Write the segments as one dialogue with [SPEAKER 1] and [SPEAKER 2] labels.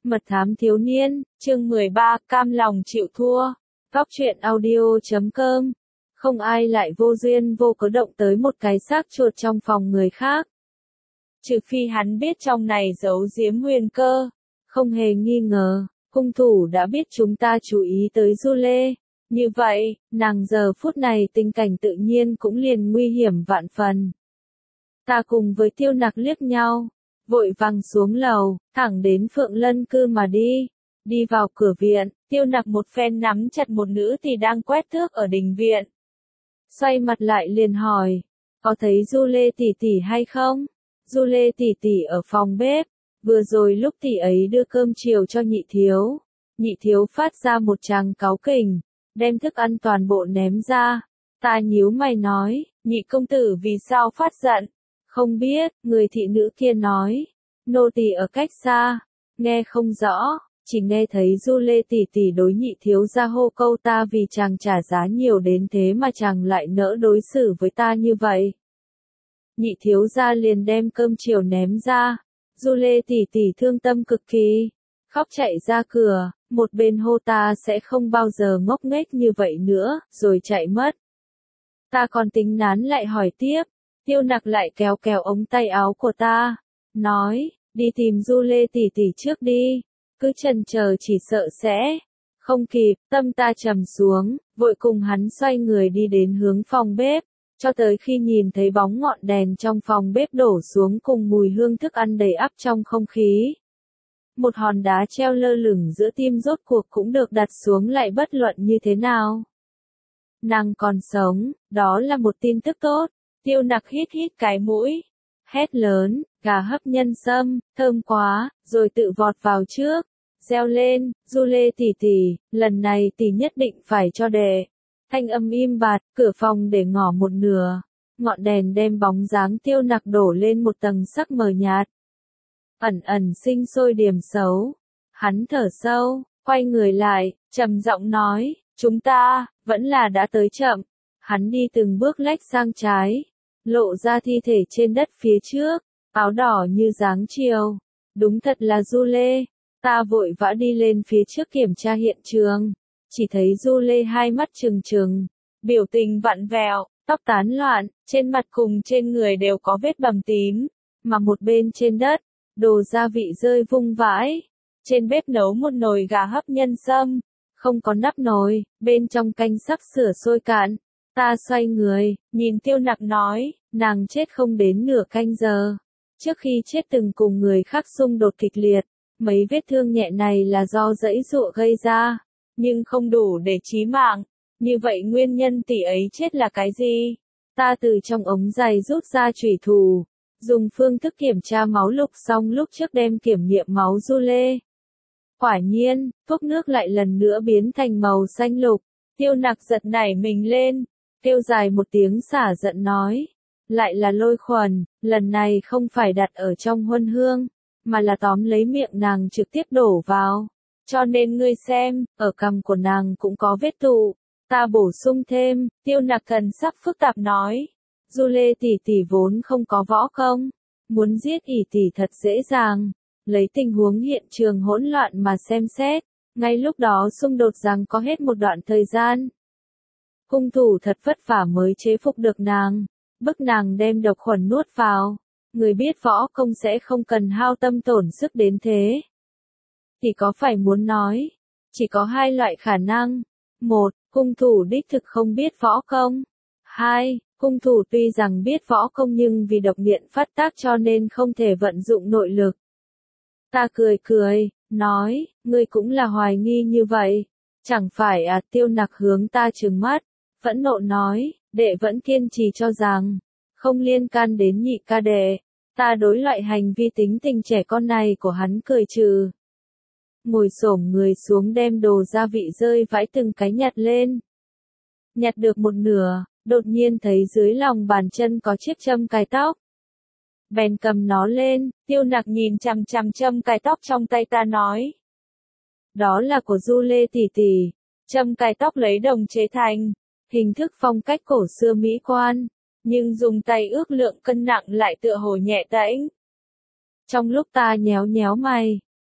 [SPEAKER 1] Mật thám thiếu niên, chương 13, cam lòng chịu thua. Góc truyện audio.com. Không ai lại vô duyên vô cớ động tới một cái xác chuột trong phòng người khác. Trừ phi hắn biết trong này giấu giếm huyền cơ. Không hề nghi ngờ, hung thủ đã biết chúng ta chú ý tới Du Lê. Như vậy, nàng giờ phút này tình cảnh tự nhiên cũng liền nguy hiểm vạn phần. Ta cùng với Tiêu Nặc liếc nhau, vội vàng xuống lầu, thẳng đến Phượng Lân Cư mà đi. Đi vào cửa viện, Tiêu Nặc một phen nắm chặt một nữ thì đang quét thước ở đình viện. Xoay mặt lại liền hỏi, có thấy Du Lê tỷ tỷ hay không? Du Lê tỷ tỷ ở phòng bếp, vừa rồi lúc tỷ ấy đưa cơm chiều cho nhị thiếu. Nhị thiếu phát ra một tràng cáu kỉnh, đem thức ăn toàn bộ ném ra. Ta nhíu mày nói, nhị công tử vì sao phát giận? Không biết, người thị nữ kia nói. Nô tỳ ở cách xa, nghe không rõ, chỉ nghe thấy Du Lê tỷ tỷ đối nhị thiếu gia hô câu ta vì chàng trả giá nhiều đến thế mà chàng lại nỡ đối xử với ta như vậy. Nhị thiếu gia liền đem cơm chiều ném ra. Du Lê tỷ tỷ thương tâm cực kỳ, khóc chạy ra cửa, một bên hô ta sẽ không bao giờ ngốc nghếch như vậy nữa, rồi chạy mất. Ta còn tính nán lại hỏi tiếp. Tiêu Nặc lại kéo kéo ống tay áo của ta, nói, đi tìm Du Lê tỷ tỷ trước đi, cứ chần chờ chỉ sợ sẽ không kịp. Tâm ta trầm xuống, vội cùng hắn xoay người đi đến hướng phòng bếp, cho tới khi nhìn thấy bóng ngọn đèn trong phòng bếp đổ xuống cùng mùi hương thức ăn đầy ắp trong không khí. Một hòn đá treo lơ lửng giữa tim rốt cuộc cũng được đặt xuống lại bất luận như thế nào. Nàng còn sống, đó là một tin tức tốt. Tiêu Nặc hít hít cái mũi, hét lớn, gà hấp nhân sâm, thơm quá, rồi tự vọt vào trước, reo lên, Du Lê tỷ tỷ, lần này tỷ nhất định phải cho đệ. Thanh âm im bặt, cửa phòng để ngỏ một nửa, ngọn đèn đem bóng dáng Tiêu Nặc đổ lên một tầng sắc mờ nhạt. Ẩn ẩn sinh sôi điểm xấu. Hắn thở sâu, quay người lại, trầm giọng nói, chúng ta, vẫn là đã tới chậm. Hắn đi từng bước lách sang trái, lộ ra thi thể trên đất phía trước, áo đỏ như dáng chiều. Đúng thật là Du Lê. Ta vội vã đi lên phía trước kiểm tra hiện trường, chỉ thấy Du Lê hai mắt trừng trừng, biểu tình vặn vẹo, tóc tán loạn, trên mặt cùng trên người đều có vết bầm tím, mà một bên trên đất, đồ gia vị rơi vung vãi. Trên bếp nấu một nồi gà hấp nhân sâm, không có nắp nồi, bên trong canh sắp sửa sôi cạn. Ta xoay người, nhìn Tiêu Nặc nói, nàng chết không đến nửa canh giờ. Trước khi chết từng cùng người khác xung đột kịch liệt, mấy vết thương nhẹ này là do giãy giụa gây ra, nhưng không đủ để chí mạng. Như vậy nguyên nhân tỷ ấy chết là cái gì? Ta từ trong ống giày rút ra chủy thủ, dùng phương thức kiểm tra máu lục xong lúc trước đem kiểm nghiệm máu Du Lê. Quả nhiên, thuốc nước lại lần nữa biến thành màu xanh lục. Tiêu Nặc giật nảy mình lên, kêu dài một tiếng xả giận nói, lại là lôi khuẩn, lần này không phải đặt ở trong huân hương, mà là tóm lấy miệng nàng trực tiếp đổ vào. Cho nên ngươi xem, ở cằm của nàng cũng có vết tụ. Ta bổ sung thêm, Tiêu Nặc thần sắc phức tạp nói, Du Lê tỷ tỷ vốn không có võ công, muốn giết ỷ tỷ thật dễ dàng. Lấy tình huống hiện trường hỗn loạn mà xem xét, ngay lúc đó xung đột rằng có hết một đoạn thời gian. Hung thủ thật vất vả mới chế phục được nàng, bức nàng đem độc khuẩn nuốt vào. Người biết võ công sẽ không cần hao tâm tổn sức đến thế. Thì có phải muốn nói, chỉ có hai loại khả năng. Một, hung thủ đích thực không biết võ công. Hai, hung thủ tuy rằng biết võ công nhưng vì độc nghiện phát tác cho nên không thể vận dụng nội lực. Ta cười cười, nói, ngươi cũng là hoài nghi như vậy. Chẳng phải à? Tiêu Nặc hướng ta trừng mắt, phẫn nộ nói, đệ vẫn kiên trì cho rằng, không liên can đến nhị ca đệ. Ta đối loại hành vi tính tình trẻ con này của hắn cười trừ. Ngồi xổm người xuống đem đồ gia vị rơi vãi từng cái nhặt lên. Nhặt được một nửa, đột nhiên thấy dưới lòng bàn chân có chiếc châm cài tóc. Bèn cầm nó lên. Tiêu Nặc nhìn chằm chằm châm cài tóc trong tay ta nói, đó là của Du Lê tỷ tỷ. Châm cài tóc lấy đồng chế thành, hình thức phong cách cổ xưa mỹ quan, nhưng dùng tay ước lượng cân nặng lại tựa hồ nhẹ tễnh. Trong lúc ta nhéo nhéo mày,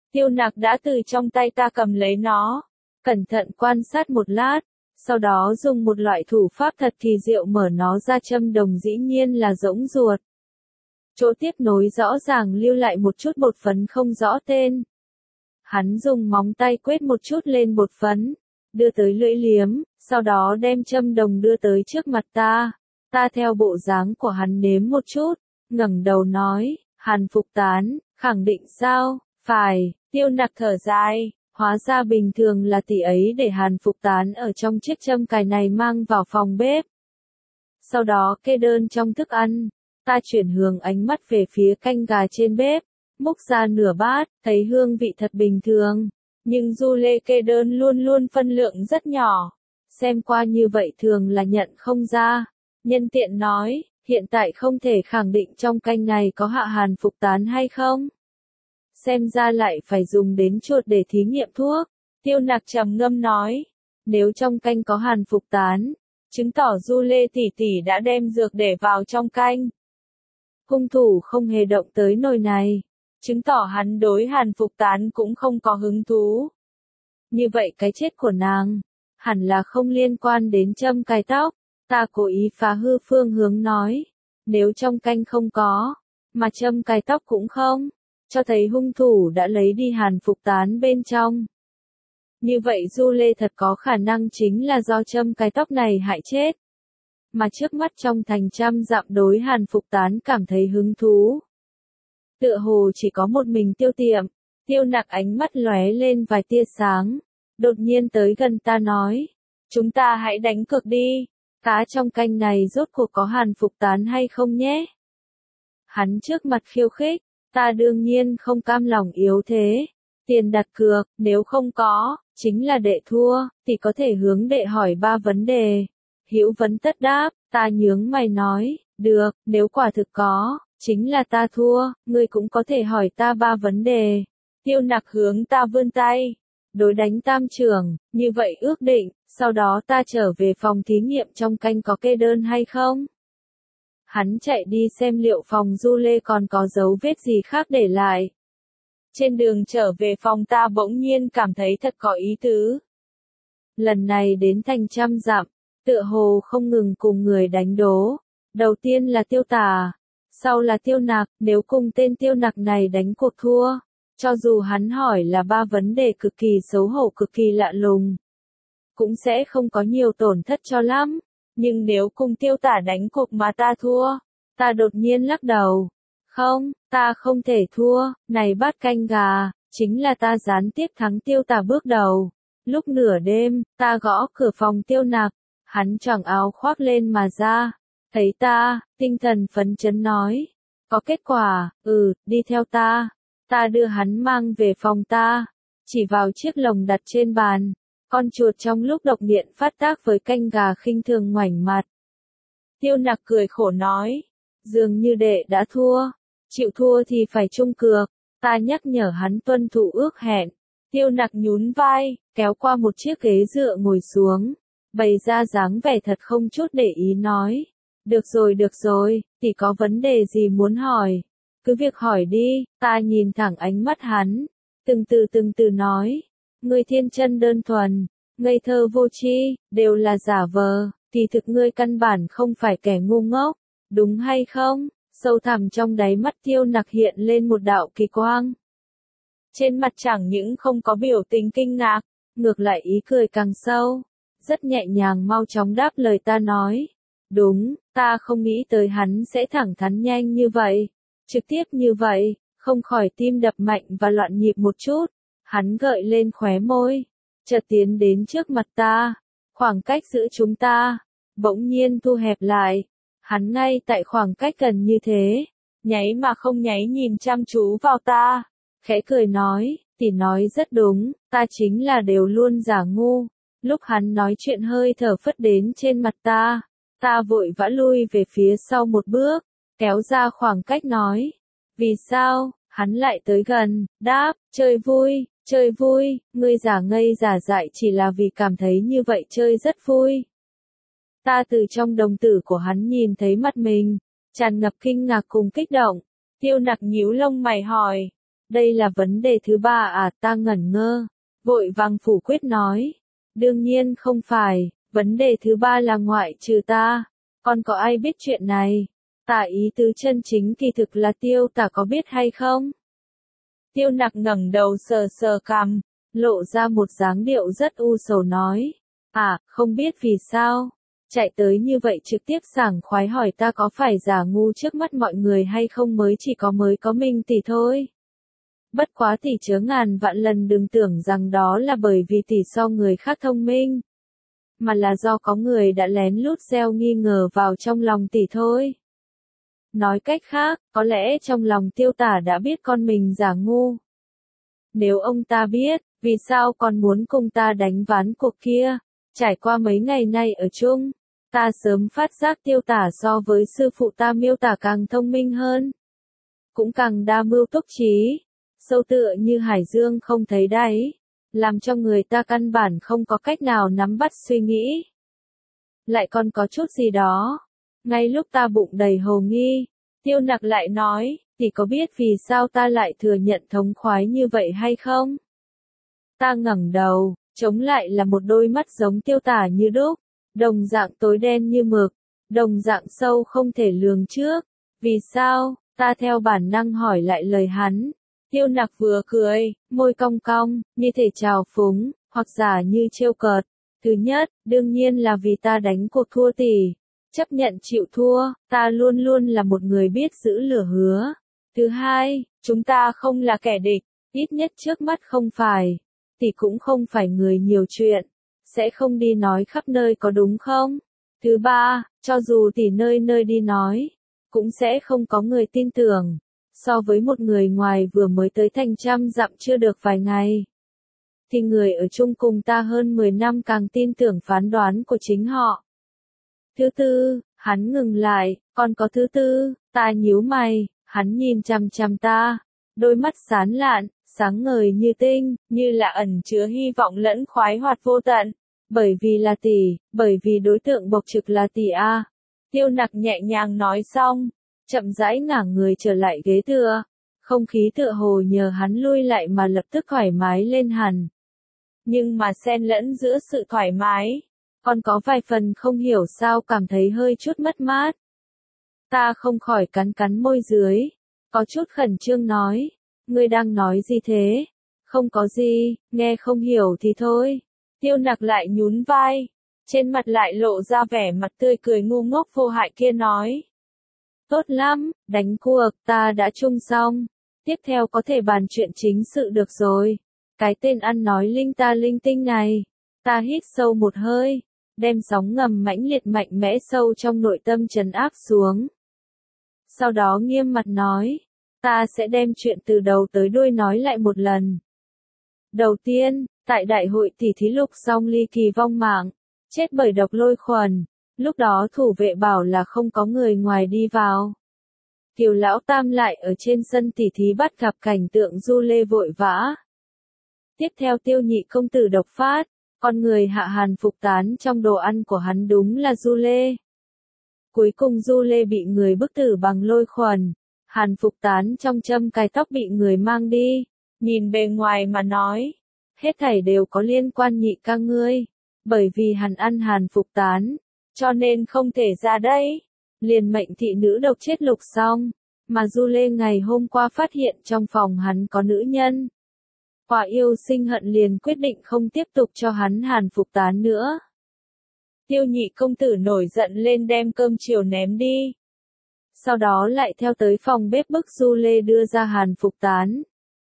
[SPEAKER 1] Tiêu Nặc đã từ trong tay ta cầm lấy nó, cẩn thận quan sát một lát, sau đó dùng một loại thủ pháp thật kỳ diệu mở nó ra. Châm đồng dĩ nhiên là rỗng ruột. Chỗ tiếp nối rõ ràng lưu lại một chút bột phấn không rõ tên. Hắn dùng móng tay quét một chút lên bột phấn, đưa tới lưỡi liếm, sau đó đem châm đồng đưa tới trước mặt ta. Ta theo bộ dáng của hắn nếm một chút, ngẩng đầu nói, Hàn Phục Tán, khẳng định sao? Phải. Tiêu Nặc thở dài, hóa ra bình thường là tỷ ấy để Hàn Phục Tán ở trong chiếc châm cài này mang vào phòng bếp. Sau đó kê đơn trong thức ăn, ta chuyển hướng ánh mắt về phía canh gà trên bếp, múc ra nửa bát, thấy hương vị thật bình thường, nhưng Du Lê kê đơn luôn luôn phân lượng rất nhỏ, xem qua như vậy thường là nhận không ra. Nhân tiện nói, hiện tại không thể khẳng định trong canh này có hạ Hàn Phục Tán hay không. Xem ra lại phải dùng đến chuột để thí nghiệm thuốc. Tiêu Nặc trầm ngâm nói, nếu trong canh có Hàn Phục Tán, chứng tỏ Du Lê tỷ tỷ đã đem dược để vào trong canh. Hung thủ không hề động tới nồi này, chứng tỏ hắn đối Hàn Phục Tán cũng không có hứng thú. Như vậy cái chết của nàng, hẳn là không liên quan đến châm cài tóc. Ta cố ý phá hư phương hướng nói, nếu trong canh không có, mà châm cài tóc cũng không, cho thấy hung thủ đã lấy đi Hàn Phục Tán bên trong. Như vậy Du Lê thật có khả năng chính là do châm cài tóc này hại chết. Mà trước mắt trong thành trăm dặm đối Hàn Phục Tán cảm thấy hứng thú. Tựa hồ chỉ có một mình Tiêu Tiệm. Tiêu Nặc ánh mắt lóe lên vài tia sáng, đột nhiên tới gần ta nói, chúng ta hãy đánh cược đi, cá trong canh này rốt cuộc có Hàn Phục Tán hay không nhé. Hắn trước mặt khiêu khích, ta đương nhiên không cam lòng yếu thế. Tiền đặt cược, nếu không có, chính là đệ thua, thì có thể hướng đệ hỏi 3 vấn đề. Hữu vấn tất đáp, ta nhướng mày nói, được, nếu quả thực có, chính là ta thua, ngươi cũng có thể hỏi ta 3 vấn đề. Tiêu Nặc hướng ta vươn tay, đối đánh tam trưởng, như vậy ước định, sau đó ta trở về phòng thí nghiệm trong canh có kê đơn hay không. Hắn chạy đi xem liệu phòng Du Lê còn có dấu vết gì khác để lại. Trên đường trở về phòng ta bỗng nhiên cảm thấy thật có ý tứ. Lần này đến thành trăm dặm, tựa hồ không ngừng cùng người đánh đố. Đầu tiên là Tiêu Tà, sau là Tiêu Nặc, nếu cùng tên Tiêu Nặc này đánh cuộc thua, cho dù hắn hỏi là 3 vấn đề cực kỳ xấu hổ cực kỳ lạ lùng, cũng sẽ không có nhiều tổn thất cho lắm. Nhưng nếu cùng Tiêu Tà đánh cuộc mà ta thua, ta đột nhiên lắc đầu. Không, ta không thể thua, này bát canh gà, chính là ta gián tiếp thắng Tiêu Tà bước đầu. Lúc nửa đêm, ta gõ cửa phòng Tiêu Nặc, hắn choàng áo khoác lên mà ra, thấy ta, tinh thần phấn chấn nói, có kết quả, đi theo ta. Ta đưa hắn mang về phòng ta, chỉ vào chiếc lồng đặt trên bàn, con chuột trong lúc độc điện phát tác với canh gà khinh thường ngoảnh mặt. Tiêu Nặc cười khổ nói, dường như đệ đã thua, chịu thua thì phải chung cược. Ta nhắc nhở hắn tuân thủ ước hẹn. Tiêu Nặc nhún vai, kéo qua một chiếc ghế dựa ngồi xuống, bày ra dáng vẻ thật không chút để ý nói, được rồi, thì có vấn đề gì muốn hỏi, cứ việc hỏi đi. Ta nhìn thẳng ánh mắt hắn, từng từ nói, ngươi thiên chân đơn thuần, ngây thơ vô tri, đều là giả vờ, thì thực ngươi căn bản không phải kẻ ngu ngốc, đúng hay không? Sâu thẳm trong đáy mắt Tiêu Nặc hiện lên một đạo kỳ quang. Trên mặt chẳng những không có biểu tình kinh ngạc, ngược lại ý cười càng sâu, rất nhẹ nhàng mau chóng đáp lời ta nói. Đúng, ta không nghĩ tới hắn sẽ thẳng thắn nhanh như vậy, trực tiếp như vậy, không khỏi tim đập mạnh và loạn nhịp một chút. Hắn gợi lên khóe môi, chợt tiến đến trước mặt ta, khoảng cách giữa chúng ta bỗng nhiên thu hẹp lại. Hắn ngay tại khoảng cách gần như thế, nháy mà không nháy nhìn chăm chú vào ta, khẽ cười nói, tỷ nói rất đúng, ta chính là đều luôn giả ngu. Lúc hắn nói chuyện hơi thở phất đến trên mặt ta vội vã lui về phía sau một bước, kéo ra khoảng cách nói, vì sao? Hắn lại tới gần, đáp, chơi vui, ngươi giả ngây giả dại chỉ là vì cảm thấy như vậy chơi rất vui. Ta từ trong đồng tử của hắn nhìn thấy mặt mình, tràn ngập kinh ngạc cùng kích động. Tiêu Nặc nhíu lông mày hỏi, Đây là vấn đề thứ ba à, ta ngẩn ngơ, vội vàng phủ quyết nói. Đương nhiên không phải, vấn đề thứ ba là ngoại trừ ta, còn có ai biết chuyện này? Tả ý tứ chân chính kỳ thực là Tiêu Tả có biết hay không? Tiêu Nặc ngẩng đầu sờ sờ cằm, lộ ra một dáng điệu rất u sầu nói. À, không biết vì sao? Chạy tới như vậy trực tiếp sảng khoái hỏi ta có phải giả ngu trước mắt mọi người hay không, mới có Minh tỷ thôi. Bất quá tỷ chớ ngàn vạn lần đừng tưởng rằng đó là bởi vì tỷ so người khác thông minh, mà là do có người đã lén lút gieo nghi ngờ vào trong lòng tỷ thôi. Nói cách khác, có lẽ trong lòng Tiêu Tả đã biết con mình giả ngu. Nếu ông ta biết, vì sao còn muốn cùng ta đánh ván cuộc kia? Trải qua mấy ngày nay ở chung, ta sớm phát giác Tiêu Tả so với sư phụ ta miêu tả càng thông minh hơn, cũng càng đa mưu túc trí, sâu tựa như hải dương không thấy đáy, làm cho người ta căn bản không có cách nào nắm bắt suy nghĩ. Lại còn có chút gì đó. Ngay lúc ta bụng đầy hồ nghi, Tiêu Nặc lại nói, tỷ có biết vì sao ta lại thừa nhận thống khoái như vậy hay không? Ta ngẩng đầu, chống lại là một đôi mắt giống Tiêu Tả như đúc, đồng dạng tối đen như mực, đồng dạng sâu không thể lường trước. Vì sao? Ta theo bản năng hỏi lại lời hắn. Tiêu Nặc vừa cười, môi cong cong, như thể trào phúng, hoặc giả như trêu cợt. Thứ nhất, đương nhiên là vì ta đánh cuộc thua tỷ. Chấp nhận chịu thua, ta luôn luôn là một người biết giữ lời hứa. Thứ hai, chúng ta không là kẻ địch, ít nhất trước mắt không phải. Tỷ cũng không phải người nhiều chuyện, sẽ không đi nói khắp nơi có đúng không? Thứ ba, cho dù tỷ nơi nơi đi nói, cũng sẽ không có người tin tưởng. So với một người ngoài vừa mới tới thành trăm dặm chưa được vài ngày, thì người ở chung cùng ta hơn 10 năm càng tin tưởng phán đoán của chính họ. Thứ tư, hắn ngừng lại, còn có thứ tư, ta nhíu mày, hắn nhìn chằm chằm ta, đôi mắt sáng lạn, sáng ngời như tinh, như là ẩn chứa hy vọng lẫn khoái hoạt vô tận. Bởi vì là tỷ, bởi vì đối tượng bộc trực là tỷ a. Tiêu Nặc nhẹ nhàng nói xong, chậm rãi ngả người trở lại ghế tựa, không khí tựa hồ nhờ hắn lui lại mà lập tức thoải mái lên hẳn. Nhưng mà xen lẫn giữa sự thoải mái, còn có vài phần không hiểu sao cảm thấy hơi chút mất mát. Ta không khỏi cắn cắn môi dưới, có chút khẩn trương nói, ngươi đang nói gì thế? Không có gì, nghe không hiểu thì thôi. Tiêu Nặc lại nhún vai, trên mặt lại lộ ra vẻ mặt tươi cười ngu ngốc vô hại kia nói. Tốt lắm, đánh cuộc, ta đã chung xong. Tiếp theo có thể bàn chuyện chính sự được rồi. Cái tên ăn nói linh ta linh tinh này. Ta hít sâu một hơi, đem sóng ngầm mãnh liệt mạnh mẽ sâu trong nội tâm trấn áp xuống. Sau đó nghiêm mặt nói, ta sẽ đem chuyện từ đầu tới đuôi nói lại một lần. Đầu tiên, tại đại hội tỷ thí Lục Song Ly kỳ vong mạng, chết bởi độc lôi khuẩn, lúc đó thủ vệ bảo là không có người ngoài đi vào. Kiều Lão Tam lại ở trên sân tỷ thí bắt gặp cảnh tượng Du Lê vội vã. Tiếp theo Tiêu Nhị công tử độc phát, con người hạ hàn phục tán trong đồ ăn của hắn đúng là Du Lê. Cuối cùng Du Lê bị người bức tử bằng lôi khuẩn, hàn phục tán trong châm cài tóc bị người mang đi. Nhìn bề ngoài mà nói, hết thảy đều có liên quan Nhị ca ngươi, bởi vì hắn ăn hàn phục tán, cho nên không thể ra đây. Liền mệnh thị nữ độc chết Lục Song, mà Du Lê ngày hôm qua phát hiện trong phòng hắn có nữ nhân. Quả yêu sinh hận liền quyết định không tiếp tục cho hắn hàn phục tán nữa. Tiêu Nhị công tử nổi giận lên đem cơm chiều ném đi. Sau đó lại theo tới phòng bếp bức Du Lê đưa ra hàn phục tán.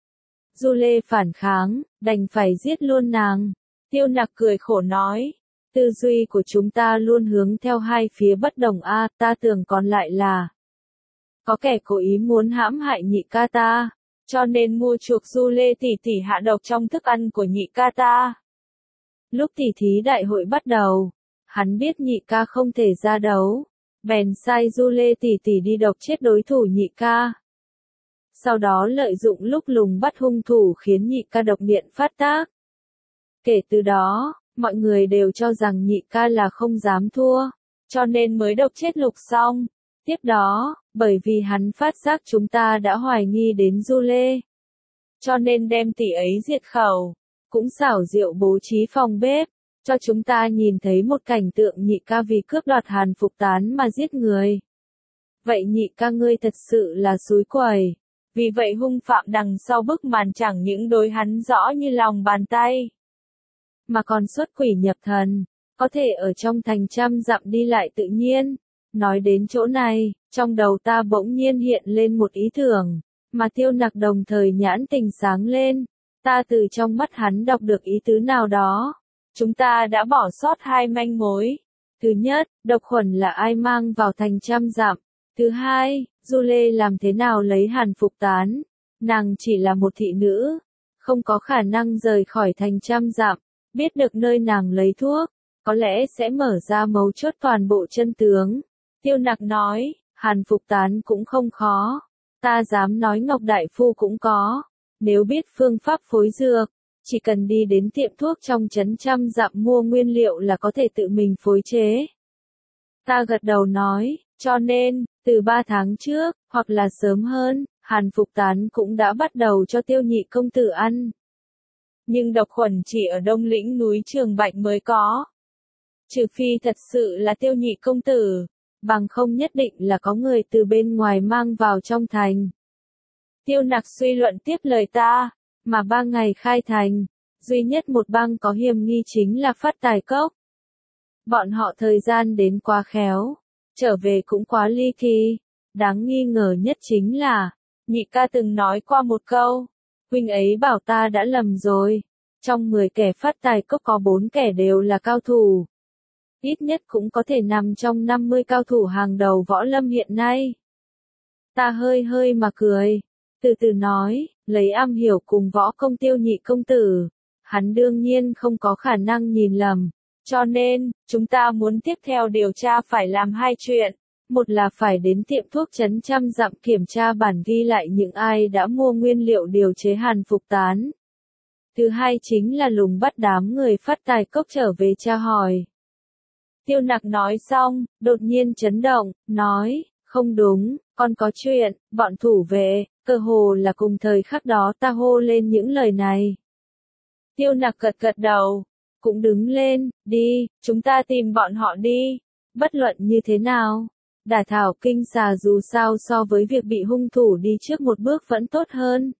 [SPEAKER 1] Du Lê phản kháng, đành phải giết luôn nàng. Tiêu Nặc cười khổ nói, tư duy của chúng ta luôn hướng theo hai phía bất đồng a, ta tưởng còn lại là có kẻ cố ý muốn hãm hại Nhị ca ta, cho nên mua chuộc Du Lê tỷ tỷ hạ độc trong thức ăn của Nhị ca ta. Lúc tỷ thí đại hội bắt đầu, hắn biết Nhị ca không thể ra đấu, bèn sai Du Lê tỷ tỷ đi độc chết đối thủ Nhị ca. Sau đó lợi dụng lúc lùng bắt hung thủ khiến Nhị ca độc nghiện phát tác. Kể từ đó, mọi người đều cho rằng Nhị ca là không dám thua, cho nên mới độc chết Lục Song. Tiếp đó, bởi vì hắn phát giác chúng ta đã hoài nghi đến Du Lê, cho nên đem tỷ ấy diệt khẩu. Cũng xảo diệu bố trí phòng bếp, cho chúng ta nhìn thấy một cảnh tượng nhị ca vì cướp đoạt Hàn Phục Tán mà giết người. Vậy nhị ca ngươi thật sự là xúi quẩy. Vì vậy hung phạm đằng sau bức màn chẳng những đối hắn rõ như lòng bàn tay, mà còn xuất quỷ nhập thần, có thể ở trong thành trăm dặm đi lại tự nhiên. Nói đến chỗ này, trong đầu ta bỗng nhiên hiện lên một ý tưởng, mà Tiêu Nặc đồng thời nhãn tình sáng lên. Ta từ trong mắt hắn đọc được ý tứ nào đó. Chúng ta đã bỏ sót hai manh mối. Thứ nhất, độc khuẩn là ai mang vào thành trăm dặm. Thứ hai, Du Lê làm thế nào lấy Hàn Phục Tán. Nàng chỉ là một thị nữ, không có khả năng rời khỏi thành trăm dặm. Biết được nơi nàng lấy thuốc, có lẽ sẽ mở ra mấu chốt toàn bộ chân tướng. Tiêu Nặc nói, Hàn Phục Tán cũng không khó. Ta dám nói Ngọc Đại Phu cũng có. Nếu biết phương pháp phối dược, chỉ cần đi đến tiệm thuốc trong trấn trăm dặm mua nguyên liệu là có thể tự mình phối chế. Ta gật đầu nói, cho nên, từ 3 tháng trước, hoặc là sớm hơn, Hàn Phục Tán cũng đã bắt đầu cho Tiêu nhị công tử ăn. Nhưng độc khuẩn chỉ ở Đông Lĩnh núi Trường Bạch mới có. Trừ phi thật sự là Tiêu nhị công tử, bằng không nhất định là có người từ bên ngoài mang vào trong thành. Tiêu Nặc suy luận tiếp lời ta, mà 3 ngày khai thành, duy nhất một bang có hiểm nghi chính là Phát Tài Cốc. Bọn họ thời gian đến quá khéo, trở về cũng quá ly kỳ. Đáng nghi ngờ nhất chính là, nhị ca từng nói qua một câu, huynh ấy bảo ta đã lầm rồi. Trong 10 kẻ Phát Tài Cốc có 4 kẻ đều là cao thủ. Ít nhất cũng có thể nằm trong 50 cao thủ hàng đầu võ lâm hiện nay. Ta hơi hơi mà cười, từ từ nói, lấy am hiểu cùng võ công Tiêu nhị công tử, hắn đương nhiên không có khả năng nhìn lầm. Cho nên, chúng ta muốn tiếp theo điều tra phải làm 2 chuyện. Một là phải đến tiệm thuốc trấn trăm dặm kiểm tra bản ghi lại những ai đã mua nguyên liệu điều chế Hàn Phục Tán. Thứ hai chính là lùng bắt đám người Phát Tài Cốc trở về tra hỏi. Tiêu Nặc nói xong, đột nhiên chấn động, nói, không đúng, còn có chuyện, bọn thủ vệ, cơ hồ là cùng thời khắc đó ta hô lên những lời này. Tiêu Nặc gật gật đầu, cũng đứng lên, đi, chúng ta tìm bọn họ đi. Bất luận như thế nào, đả thảo kinh xà dù sao so với việc bị hung thủ đi trước một bước vẫn tốt hơn.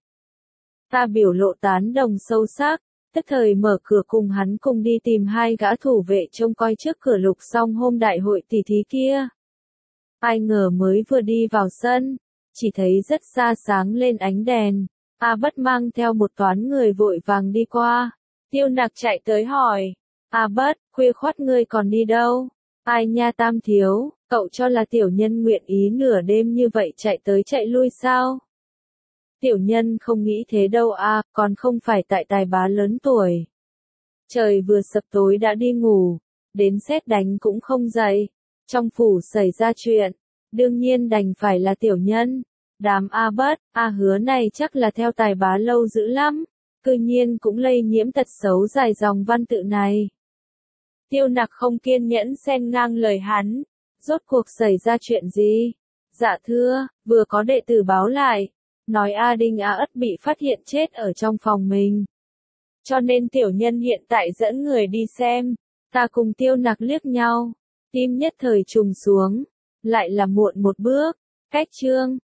[SPEAKER 1] Ta biểu lộ tán đồng sâu sắc, tức thời mở cửa cùng hắn cùng đi tìm 2 gã thủ vệ trông coi trước cửa Lục Song hôm đại hội tỷ thí kia. Ai ngờ mới vừa đi vào sân, chỉ thấy rất xa sáng lên ánh đèn. A Bất mang theo một toán người vội vàng đi qua. Tiêu Nặc chạy tới hỏi, A Bất, khuya khoắt ngươi còn đi đâu? Ai nha Tam thiếu, cậu cho là tiểu nhân nguyện ý nửa đêm như vậy chạy tới chạy lui sao? Tiểu nhân không nghĩ thế đâu còn không phải tại tài bá lớn tuổi. Trời vừa sập tối đã đi ngủ, đến sét đánh cũng không dậy. Trong phủ xảy ra chuyện, đương nhiên đành phải là tiểu nhân. Đám A Bất, A Hứa này chắc là theo tài bá lâu dữ lắm, cư nhiên cũng lây nhiễm tật xấu dài dòng văn tự này. Tiêu Nặc không kiên nhẫn xen ngang lời hắn, rốt cuộc xảy ra chuyện gì? Dạ thưa, vừa có đệ tử báo lại, nói A Đinh A Ất bị phát hiện chết ở trong phòng mình. Cho nên tiểu nhân hiện tại dẫn người đi xem. Ta cùng Tiêu Nặc liếc nhau, tim nhất thời trùng xuống, lại là muộn một bước. Cách chương